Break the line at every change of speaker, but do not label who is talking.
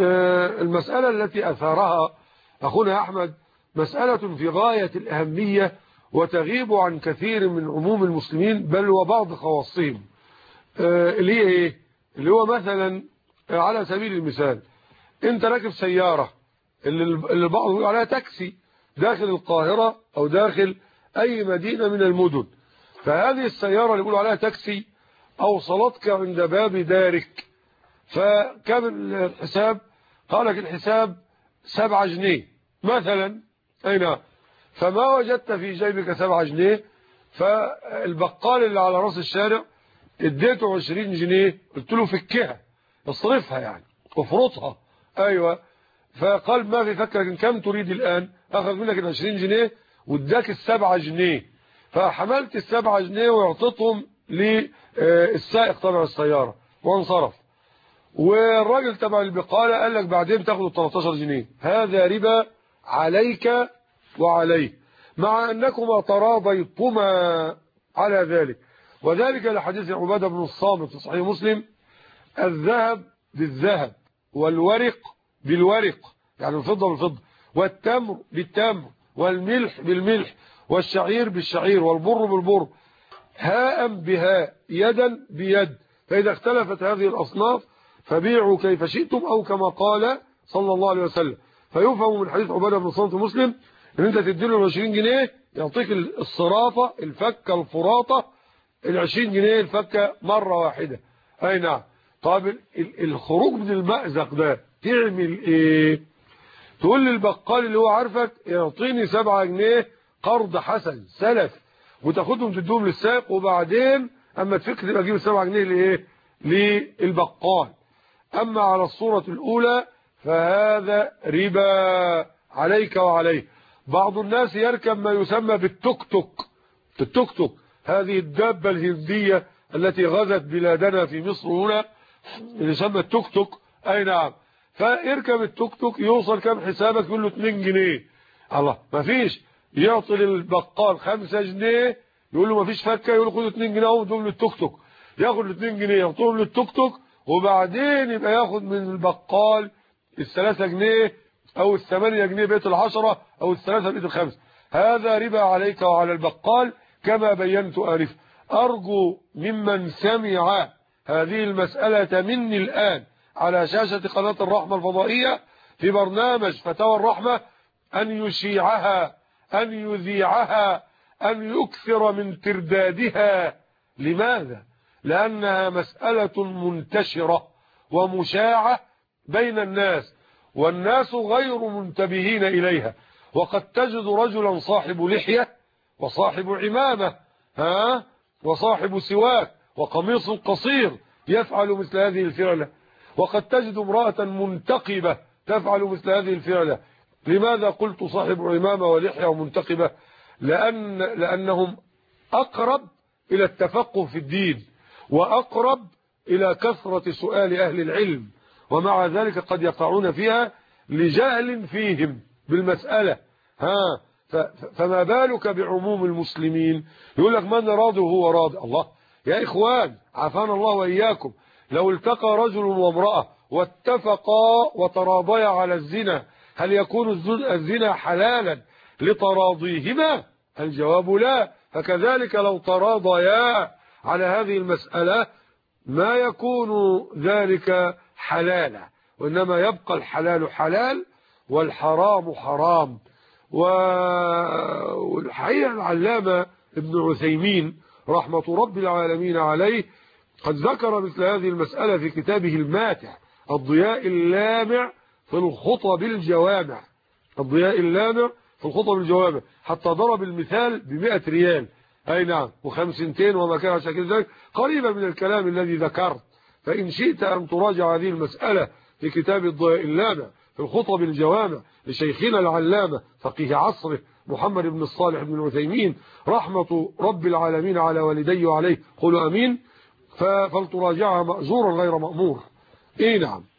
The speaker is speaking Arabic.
المسألة التي أثارها أخونا أحمد مسألة في غاية الأهمية وتغيب عن كثير من عموم المسلمين بل وبعض خواصهم، اللي هي إيه؟ اللي هو مثلا على سبيل المثال أنت راكب سيارة اللي البعض يقول عليها تاكسي داخل القاهرة أو داخل أي مدينة من المدن، فهذه السيارة اللي يقولوا عليها تاكسي أوصلتك عند باب دارك، فكم الحساب؟ قال لك الحساب 7 جنيه مثلا، أي نعم، فما وجدت في جيبك 7 جنيه، فالبقال اللي على راس الشارع اديته 20 جنيه، قلت له فكها اصرفها يعني افرطها، ايوه، فقال ما في فك، لكن كم تريد الآن؟ أخذ منك ال 20 جنيه واداك ال7 جنيه، فحملت ال7 جنيه واعطيتهم للسائق تبع السيارة وانصرف، والراجل تبع البقالة قال لك بعدين تاخد ال 13 جنيه. هذا ربا عليك وعليه، مع أنكما تراضيتما على ذلك، وذلك لحديث عبادة بن الصامت في صحيح مسلم: الذهب بالذهب والورق بالورق، يعني الفضة بالفضة، والتمر بالتمر والملح بالملح والشعير بالشعير والبر بالبر، هاء بهاء يدا بيد، فإذا اختلفت هذه الأصناف فبيعوا كيف شئتم، أو كما قال صلى الله عليه وسلم. فيفهم من حديث عبادة بن الصامت مسلم ان انت تديله 20 جنيه يعطيك الصرافة الفكة الفراطة 20 جنيه الفكة مرة واحدة، اي نعم. طب الخروج من المأزق ده تعمل ايه؟ تقول للبقال اللي هو عارفك يعطيني 7 جنيه قرض حسن سلف، وتاخدهم تدوهم للسائق، وبعدين اما تفك تبقى تجيب 7 جنيه لايه؟ للبقال. اما على الصورة الاولى فهذا ربا عليك وعليه. بعض الناس يركب ما يسمى بالتوك توك، التوك توك هذه الدابة الهندية التي غزت بلادنا في مصر هنا، اللي يسمى التوك توك، اي نعم، فيركب التوك توك يوصل كم حسابك؟ يقول له 2 جنيه، الله ما فيش، يعطي للبقال 5 جنيه، يقول له ما فيش فكه، يقول له خد 2 جنيه اهو ادهم للتوك توك، ياخد ال 2 جنيه يعطيهم للتوك توك، وبعدين يبقى ياخد من البقال ال3 جنيه او ال8 جنيه بقت ال10 او ال3 بقت ال5. هذا ربا عليك وعلى البقال كما بينت آنفا. أرجو ممن سمع هذه المسألة مني الآن على شاشة قناة الرحمة الفضائية في برنامج فتاوى الرحمة أن يشيعها، أن يذيعها، أن يكثر من تردادها. لماذا؟ لأنها مسألة منتشرة ومشاعة بين الناس، والناس غير منتبهين إليها. وقد تجد رجلا صاحب لحية وصاحب عمامة وصاحب سواك وقميص قصير يفعل مثل هذه الفعلة، وقد تجد امرأة منتقبة تفعل مثل هذه الفعلة. لماذا قلت صاحب عمامة ولحية ومنتقبة؟ لأنهم أقرب إلى التفقه في الدين وأقرب إلى كثرة سؤال أهل العلم، ومع ذلك قد يقعون فيها لجهل فيهم بالمسألة. فما بالك بعموم المسلمين؟ يقول لك من راضي وهو راضي. الله يا إخوان عافانا الله وإياكم، لو التقى رجل وامرأة واتفقا وتراضيا على الزنا، هل يكون الزنا حلالا لتراضيهما؟ الجواب لا. فكذلك لو تراضيا على هذه المسألة ما يكون ذلك حلالا، وإنما يبقى الحلال حلال والحرام حرام. والحقيقة العلامة ابن عثيمين رحمة رب العالمين عليه قد ذكر مثل هذه المسألة في كتابه الماتع الضياء اللامع في الخطب الجوامع، الضياء اللامع في الخطب الجوامع، حتى ضرب المثال ب100 ريال، أي نعم، و50 وما كان شكل ذلك، قريبا من الكلام الذي ذكرت. فإن شئت أن تراجع هذه المسألة في كتاب الضياء اللامع في الخطب الجوامع لشيخنا العلامة فقيه عصره محمد بن الصالح بن عثيمين رحمة رب العالمين على والديه وعليه، قولوا أمين. فلتراجعها مأجورا غير مأمور. إيه نعم.